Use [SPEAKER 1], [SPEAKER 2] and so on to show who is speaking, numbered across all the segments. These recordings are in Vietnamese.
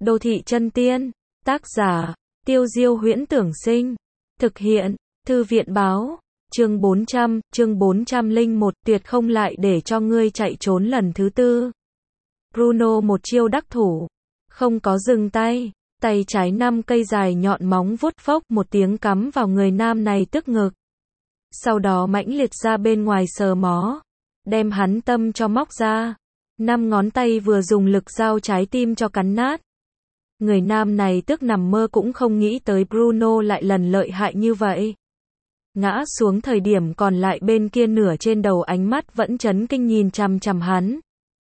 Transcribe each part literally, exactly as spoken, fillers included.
[SPEAKER 1] Đô thị chân tiên. Tác giả, Tiêu Diêu Huyễn Tưởng Sinh. Thực hiện, Thư viện báo. Chương bốn trăm, chương bốn trăm lẻ một, tuyệt không lại để cho ngươi chạy trốn lần thứ tư. Bruno một chiêu đắc thủ. Không có dừng tay. Tay trái năm cây dài nhọn móng vuốt phốc một tiếng cắm vào người nam này tức ngực. Sau đó mãnh liệt ra bên ngoài sờ mó. Đem hắn tâm cho móc ra. Năm ngón tay vừa dùng lực dao trái tim cho cắn nát. Người nam này tức nằm mơ cũng không nghĩ tới Bruno lại lần lợi hại như vậy. Ngã xuống thời điểm còn lại bên kia nửa trên đầu ánh mắt vẫn chấn kinh nhìn chằm chằm hắn.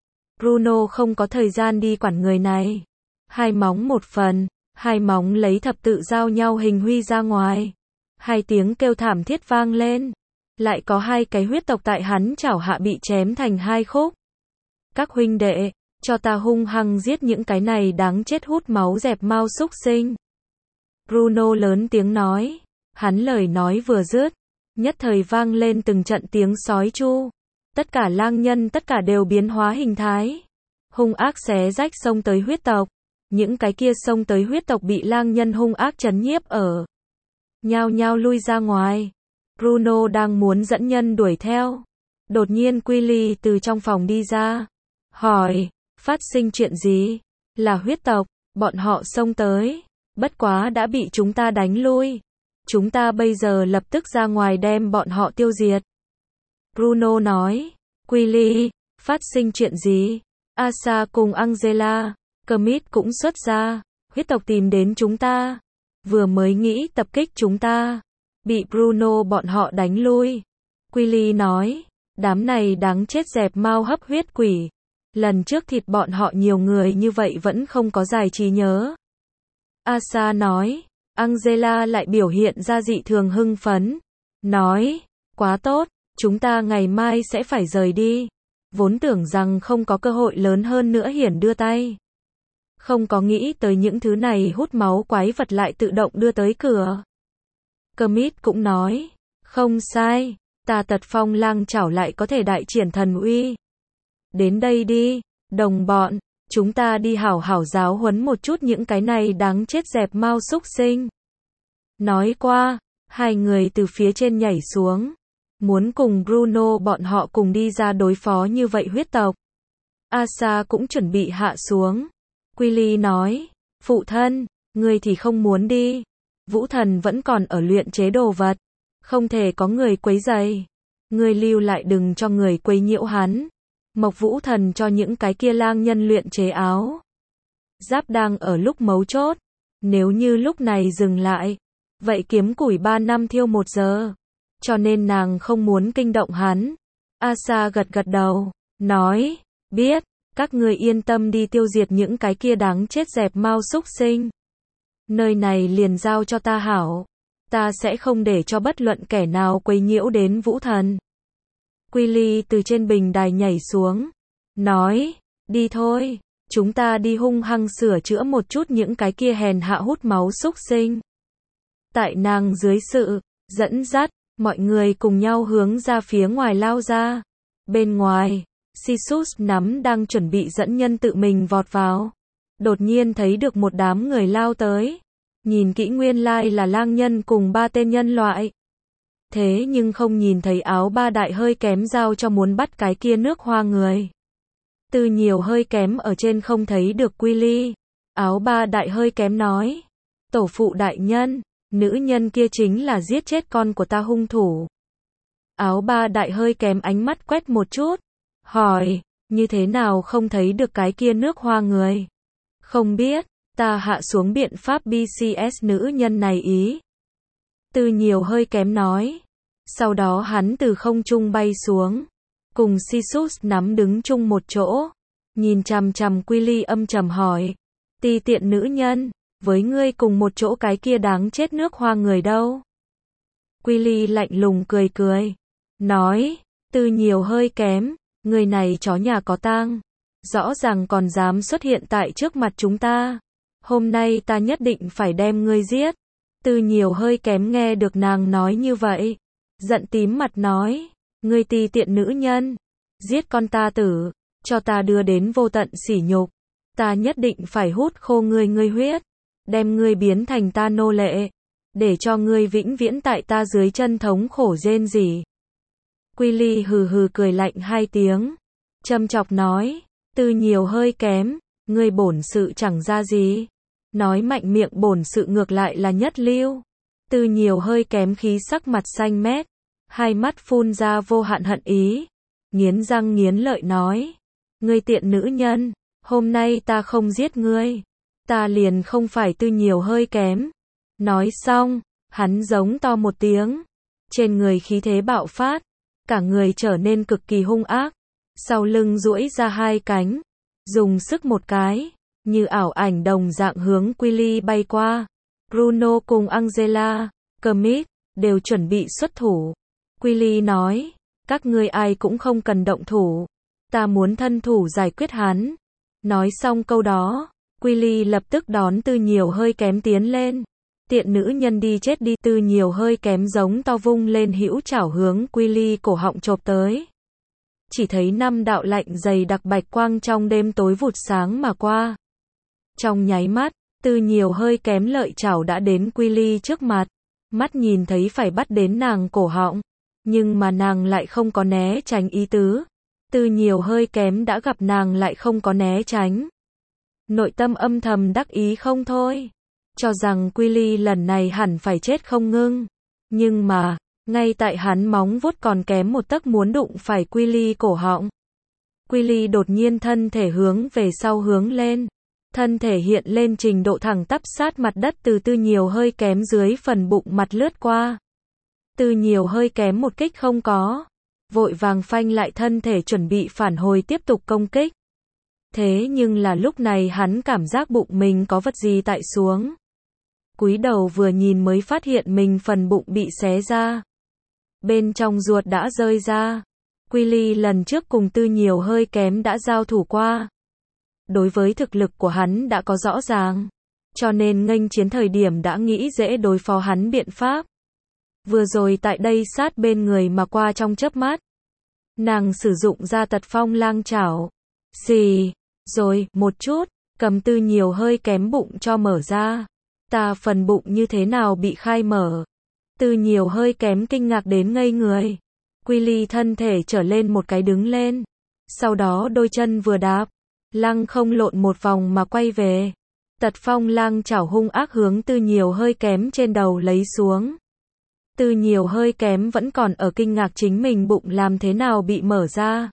[SPEAKER 1] Bruno không có thời gian đi quản người này. Hai móng một phần, hai móng lấy thập tự giao nhau hình huy ra ngoài. Hai tiếng kêu thảm thiết vang lên. Lại có hai cái huyết tộc tại hắn chảo hạ bị chém thành hai khúc. Các huynh đệ, cho ta hung hăng giết những cái này đáng chết hút máu dẹp mau xúc sinh. Bruno lớn tiếng nói. Hắn lời nói vừa dứt, nhất thời vang lên từng trận tiếng sói chu. Tất cả lang nhân tất cả đều biến hóa hình thái. Hung ác xé rách xông tới huyết tộc. Những cái kia xông tới huyết tộc bị lang nhân hung ác trấn nhiếp ở. Nhao nhao lui ra ngoài. Bruno đang muốn dẫn nhân đuổi theo. Đột nhiên Willy từ trong phòng đi ra. Hỏi, phát sinh chuyện gì? Là huyết tộc, bọn họ xông tới. Bất quá đã bị chúng ta đánh lui. Chúng ta bây giờ lập tức ra ngoài đem bọn họ tiêu diệt. Bruno nói. Willy, phát sinh chuyện gì? Asa cùng Angela, Kermit cũng xuất ra. Huyết tộc tìm đến chúng ta. Vừa mới nghĩ tập kích chúng ta. Bị Bruno bọn họ đánh lui. Willy nói. Đám này đáng chết dẹp mau hấp huyết quỷ. Lần trước thịt bọn họ nhiều người như vậy vẫn không có giải trí nhớ. Asa nói. Angela lại biểu hiện ra dị thường hưng phấn. Nói. Quá tốt, chúng ta ngày mai sẽ phải rời đi. Vốn tưởng rằng không có cơ hội lớn hơn nữa hiển đưa tay. Không có nghĩ tới những thứ này hút máu quái vật lại tự động đưa tới cửa. Kermit cũng nói. Không sai, ta tật phong lang chảo lại có thể đại triển thần uy. Đến đây đi, đồng bọn, chúng ta đi hảo hảo giáo huấn một chút những cái này đáng chết dẹp mau xúc sinh. Nói qua, hai người từ phía trên nhảy xuống. Muốn cùng Bruno bọn họ cùng đi ra đối phó như vậy huyết tộc. Asa cũng chuẩn bị hạ xuống. Willy nói, phụ thân, ngươi thì không muốn đi. Vũ thần vẫn còn ở luyện chế đồ vật. Không thể có người quấy rầy. Ngươi lưu lại đừng cho người quấy nhiễu hắn. Mộc Vũ thần cho những cái kia lang nhân luyện chế áo giáp đang ở lúc mấu chốt. Nếu như lúc này dừng lại, vậy kiếm củi ba năm thiêu một giờ. Cho nên nàng không muốn kinh động hắn. Asa gật gật đầu, nói, biết, các ngươi yên tâm đi tiêu diệt những cái kia đáng chết dẹp mau xúc sinh. Nơi này liền giao cho ta hảo. Ta sẽ không để cho bất luận kẻ nào quấy nhiễu đến Vũ thần. Willy từ trên bình đài nhảy xuống. Nói, đi thôi, chúng ta đi hung hăng sửa chữa một chút những cái kia hèn hạ hút máu xúc sinh. Tại nàng dưới sự dẫn dắt, mọi người cùng nhau hướng ra phía ngoài lao ra. Bên ngoài, Sisus nắm đang chuẩn bị dẫn nhân tự mình vọt vào. Đột nhiên thấy được một đám người lao tới. Nhìn kỹ nguyên lai là lang nhân cùng ba tên nhân loại. Thế nhưng không nhìn thấy áo ba đại hơi kém giao cho muốn bắt cái kia nước hoa người. Từ nhiều hơi kém ở trên không thấy được Willy. Áo ba đại hơi kém nói. Tổ phụ đại nhân, nữ nhân kia chính là giết chết con của ta hung thủ. Áo ba đại hơi kém ánh mắt quét một chút. Hỏi, như thế nào không thấy được cái kia nước hoa người? Không biết, ta hạ xuống biện pháp bê xê ét nữ nhân này ý. Từ nhiều hơi kém nói. Sau đó hắn từ không trung bay xuống. Cùng Sisus nắm đứng chung một chỗ. Nhìn chằm chằm Willy âm trầm hỏi. Ti tiện nữ nhân, với ngươi cùng một chỗ cái kia đáng chết nước hoa người đâu? Willy lạnh lùng cười cười. Nói, từ nhiều hơi kém, người này chó nhà có tang. Rõ ràng còn dám xuất hiện tại trước mặt chúng ta. Hôm nay ta nhất định phải đem ngươi giết. Từ nhiều hơi kém nghe được nàng nói như vậy. Giận tím mặt nói. Ngươi ti tiện nữ nhân. Giết con ta tử. Cho ta đưa đến vô tận sỉ nhục. Ta nhất định phải hút khô ngươi ngươi huyết, đem ngươi biến thành ta nô lệ, để cho ngươi vĩnh viễn tại ta dưới chân thống khổ rên rỉ. Quy Ly hừ hừ cười lạnh hai tiếng, châm chọc nói, Tư Nhiều hơi kém, ngươi bổn sự chẳng ra gì. Nói mạnh miệng bổn sự ngược lại là nhất lưu. Tư Nhiều hơi kém khí sắc mặt xanh mét, hai mắt phun ra vô hạn hận ý, nghiến răng nghiến lợi nói, ngươi tiện nữ nhân, hôm nay ta không giết ngươi, ta liền không phải Tư Nhiều hơi kém. Nói xong, hắn giống to một tiếng, trên người khí thế bạo phát, cả người trở nên cực kỳ hung ác, sau lưng duỗi ra hai cánh, dùng sức một cái, như ảo ảnh đồng dạng hướng Quy Ly bay qua. Bruno cùng Angela, Kermit, đều chuẩn bị xuất thủ. Quy Ly nói, các ngươi ai cũng không cần động thủ, ta muốn thân thủ giải quyết hắn. Nói xong câu đó, Quy Ly lập tức đón Tư Nhiều hơi kém tiến lên. Tiện nữ nhân đi chết đi. Tư Nhiều hơi kém giống to vung lên hữu chảo hướng Quy Ly cổ họng chộp tới. Chỉ thấy năm đạo lạnh dày đặc bạch quang trong đêm tối vụt sáng mà qua. Trong nháy mắt, Tư Nhiều hơi kém lợi chảo đã đến Quy Ly trước mặt, mắt nhìn thấy phải bắt đến nàng cổ họng, nhưng mà nàng lại không có né tránh ý tứ. Tư Nhiều hơi kém đã gặp nàng lại không có né tránh, nội tâm âm thầm đắc ý không thôi, cho rằng Quy Ly lần này hẳn phải chết không ngưng. Nhưng mà, ngay tại hắn móng vuốt còn kém một tấc muốn đụng phải Quy Ly cổ họng, Quy Ly đột nhiên thân thể hướng về sau hướng lên, thân thể hiện lên trình độ thẳng tắp sát mặt đất, từ Tư Nhiều hơi kém dưới phần bụng mặt lướt qua. Tư Nhiều hơi kém một kích không có, vội vàng phanh lại thân thể chuẩn bị phản hồi tiếp tục công kích. Thế nhưng là lúc này hắn cảm giác bụng mình có vật gì tại xuống. Cúi đầu vừa nhìn mới phát hiện mình phần bụng bị xé ra, bên trong ruột đã rơi ra. Quy Ly lần trước cùng Tư Nhiều hơi kém đã giao thủ qua, đối với thực lực của hắn đã có rõ ràng, cho nên nghênh chiến thời điểm đã nghĩ dễ đối phó hắn biện pháp. Vừa rồi tại đây sát bên người mà qua trong chớp mắt, nàng sử dụng ra Tật Phong Lang chảo, xì, rồi, một chút, cầm Tư Nhiều hơi kém bụng cho mở ra. Ta phần bụng như thế nào bị khai mở? Tư Nhiều hơi kém kinh ngạc đến ngây người. Quy Ly thân thể trở lên một cái đứng lên, sau đó đôi chân vừa đạp, lăng không lộn một vòng mà quay về. Tật Phong Lang chảo hung ác hướng Tư Nhiều hơi kém trên đầu lấy xuống. Tư Nhiều hơi kém vẫn còn ở kinh ngạc chính mình bụng làm thế nào bị mở ra.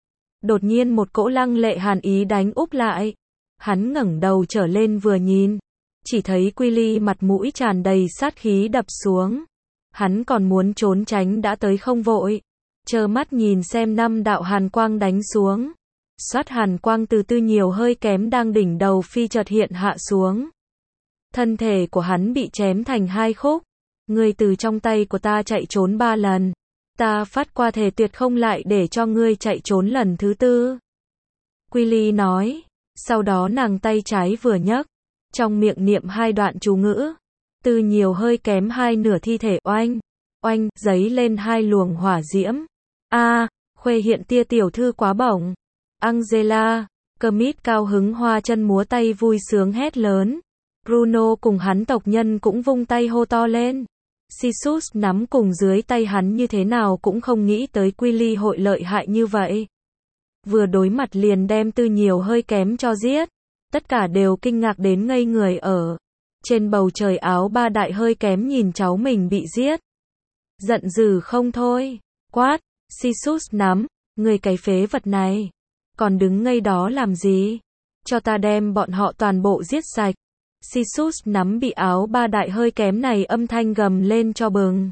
[SPEAKER 1] Đột nhiên một cỗ lăng lệ hàn ý đánh úp lại. Hắn ngẩng đầu trở lên vừa nhìn, chỉ thấy Quy Ly mặt mũi tràn đầy sát khí đập xuống. Hắn còn muốn trốn tránh đã tới không vội, trơ mắt nhìn xem năm đạo hàn quang đánh xuống. Xoát hàn quang từ Tư Nhiều hơi kém đang đỉnh đầu phi chợt hiện hạ xuống. Thân thể của hắn bị chém thành hai khúc. Ngươi từ trong tay của ta chạy trốn ba lần, ta phát qua thề tuyệt không lại để cho ngươi chạy trốn lần thứ tư. Quy Ly nói, sau đó nàng tay trái vừa nhấc, trong miệng niệm hai đoạn chú ngữ. Tư Nhiều hơi kém hai nửa thi thể oanh, oanh, giấy lên hai luồng hỏa diễm. A, Khuê hiện tia tiểu thư quá bổng. Angela, Kermit cao hứng hoa chân múa tay vui sướng hét lớn. Bruno cùng hắn tộc nhân cũng vung tay hô to lên. Sisus nắm cùng dưới tay hắn như thế nào cũng không nghĩ tới Quy Ly hội lợi hại như vậy. Vừa đối mặt liền đem Tư Nhiều hơi kém cho giết. Tất cả đều kinh ngạc đến ngây người ở. Trên bầu trời áo ba đại hơi kém nhìn cháu mình bị giết. Giận dữ không thôi. Quát, Sisus nắm, người cái phế vật này. Còn đứng ngây đó làm gì? Cho ta đem bọn họ toàn bộ giết sạch. Sisus nắm bị áo ba đại hơi kém này âm thanh gầm lên cho bừng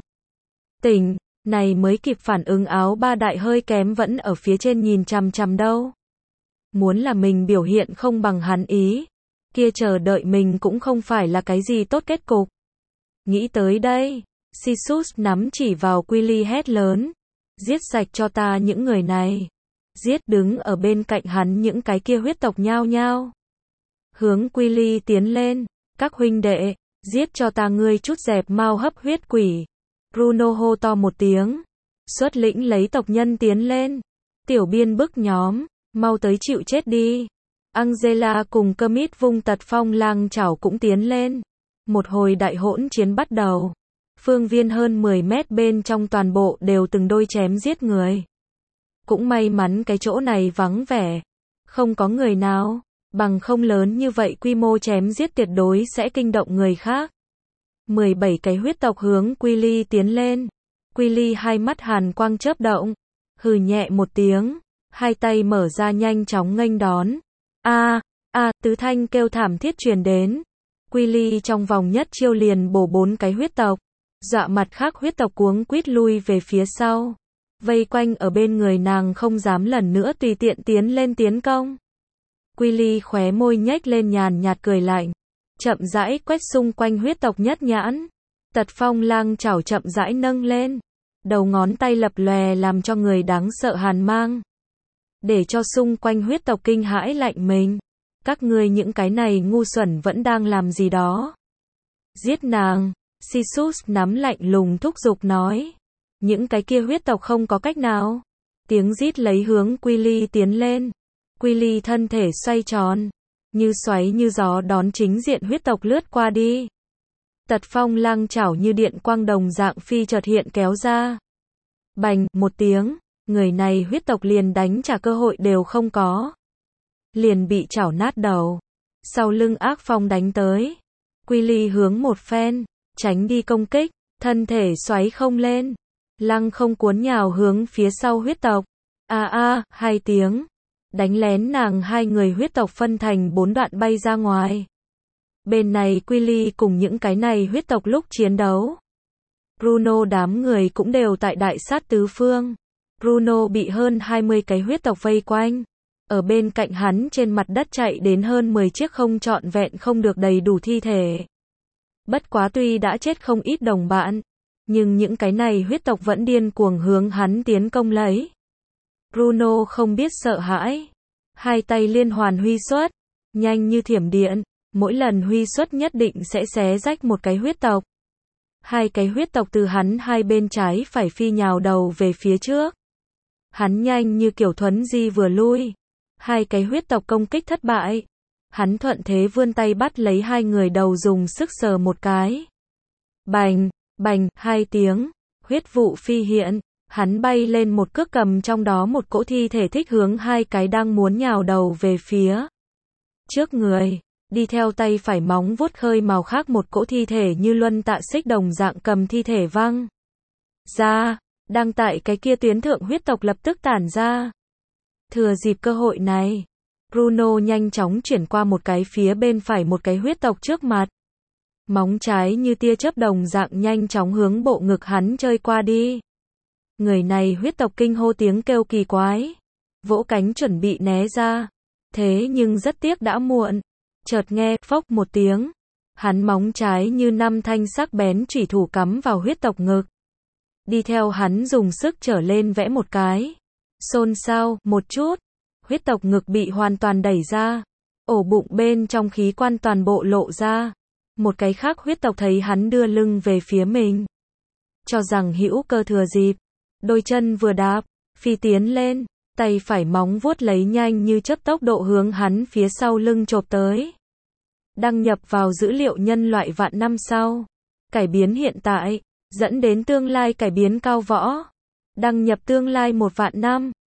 [SPEAKER 1] tỉnh, này mới kịp phản ứng áo ba đại hơi kém vẫn ở phía trên nhìn chằm chằm đâu. Muốn là mình biểu hiện không bằng hắn ý, kia chờ đợi mình cũng không phải là cái gì tốt kết cục. Nghĩ tới đây, Sisus nắm chỉ vào Quy Ly hét lớn, giết sạch cho ta những người này. Giết đứng ở bên cạnh hắn những cái kia huyết tộc nhao nhao. Hướng Quy Ly tiến lên, các huynh đệ, giết cho ta ngươi chút dẹp mau hấp huyết quỷ. Bruno hô to một tiếng, xuất lĩnh lấy tộc nhân tiến lên. Tiểu biên bức nhóm, mau tới chịu chết đi. Angela cùng Kermit vung tật phong lang chảo cũng tiến lên. Một hồi đại hỗn chiến bắt đầu. Phương viên hơn mười mét bên trong toàn bộ đều từng đôi chém giết người. Cũng may mắn cái chỗ này vắng vẻ. Không có người nào. Bằng không lớn như vậy quy mô chém giết tuyệt đối sẽ kinh động người khác. mười bảy cái huyết tộc hướng Quilly tiến lên. Quilly hai mắt hàn quang chớp động. Hừ nhẹ một tiếng. Hai tay mở ra nhanh chóng nghênh đón. A, a, tứ thanh kêu thảm thiết truyền đến. Quilly trong vòng nhất chiêu liền bổ bốn cái huyết tộc. Dọa mặt khác huyết tộc cuống quýt lui về phía sau. Vây quanh ở bên người nàng không dám lần nữa tùy tiện tiến lên tiến công. Quilly khóe môi nhếch lên nhàn nhạt cười lạnh. Chậm rãi quét xung quanh huyết tộc nhất nhãn. Tật phong lang chảo chậm rãi nâng lên. Đầu ngón tay lập lòe làm cho người đáng sợ hàn mang. Để cho xung quanh huyết tộc kinh hãi lạnh mình. Các ngươi những cái này ngu xuẩn vẫn đang làm gì đó. Giết nàng. Sisus nắm lạnh lùng thúc giục nói. Những cái kia huyết tộc không có cách nào. Tiếng rít lấy hướng Quilly tiến lên. Quilly thân thể xoay tròn. Như xoáy như gió đón chính diện huyết tộc lướt qua đi. Tật phong lang chảo như điện quang đồng dạng phi chợt hiện kéo ra. Bành, một tiếng. Người này huyết tộc liền đánh trả cơ hội đều không có. Liền bị chảo nát đầu. Sau lưng ác phong đánh tới. Quilly hướng một phen. Tránh đi công kích. Thân thể xoáy không lên. Lăng không cuốn nhào hướng phía sau huyết tộc. A a, hai tiếng. Đánh lén nàng hai người huyết tộc phân thành bốn đoạn bay ra ngoài. Bên này Quilly cùng những cái này huyết tộc lúc chiến đấu. Bruno đám người cũng đều tại đại sát tứ phương. Bruno bị hơn hai mươi cái huyết tộc vây quanh. Ở bên cạnh hắn trên mặt đất chạy đến hơn mười chiếc không trọn vẹn không được đầy đủ thi thể. Bất quá tuy đã chết không ít đồng bạn. Nhưng những cái này huyết tộc vẫn điên cuồng hướng hắn tiến công lấy. Bruno không biết sợ hãi. Hai tay liên hoàn huy xuất. Nhanh như thiểm điện. Mỗi lần huy xuất nhất định sẽ xé rách một cái huyết tộc. Hai cái huyết tộc từ hắn hai bên trái phải phi nhào đầu về phía trước. Hắn nhanh như kiểu thuấn di vừa lui. Hai cái huyết tộc công kích thất bại. Hắn thuận thế vươn tay bắt lấy hai người đầu dùng sức sờ một cái. Bành, bành, hai tiếng. Huyết vụ phi hiện. Hắn bay lên một cước cầm trong đó một cỗ thi thể thích hướng hai cái đang muốn nhào đầu về phía trước người. Đi theo tay phải móng vuốt khơi màu khác một cỗ thi thể như luân tạ xích đồng dạng cầm thi thể văng ra. Đang tại cái kia tuyến thượng huyết tộc lập tức tản ra. Thừa dịp cơ hội này. Bruno nhanh chóng chuyển qua một cái phía bên phải một cái huyết tộc trước mặt. Móng trái như tia chớp đồng dạng nhanh chóng hướng bộ ngực hắn chơi qua đi. Người này huyết tộc kinh hô tiếng kêu kỳ quái. Vỗ cánh chuẩn bị né ra. Thế nhưng rất tiếc đã muộn. Chợt nghe phốc một tiếng. Hắn móng trái như năm thanh sắc bén chủy thủ cắm vào huyết tộc ngực. Đi theo hắn dùng sức trở lên vẽ một cái. Xôn xao một chút. Huyết tộc ngực bị hoàn toàn đẩy ra. Ổ bụng bên trong khí quan toàn bộ lộ ra. Một cái khác huyết tộc thấy hắn đưa lưng về phía mình. Cho rằng hữu cơ thừa dịp. Đôi chân vừa đạp. Phi tiến lên. Tay phải móng vuốt lấy nhanh như chớp tốc độ hướng hắn phía sau lưng chộp tới. Đăng nhập vào dữ liệu nhân loại vạn năm sau. Cải biến hiện tại. Dẫn đến tương lai cải biến cao võ. Đăng nhập tương lai một vạn năm.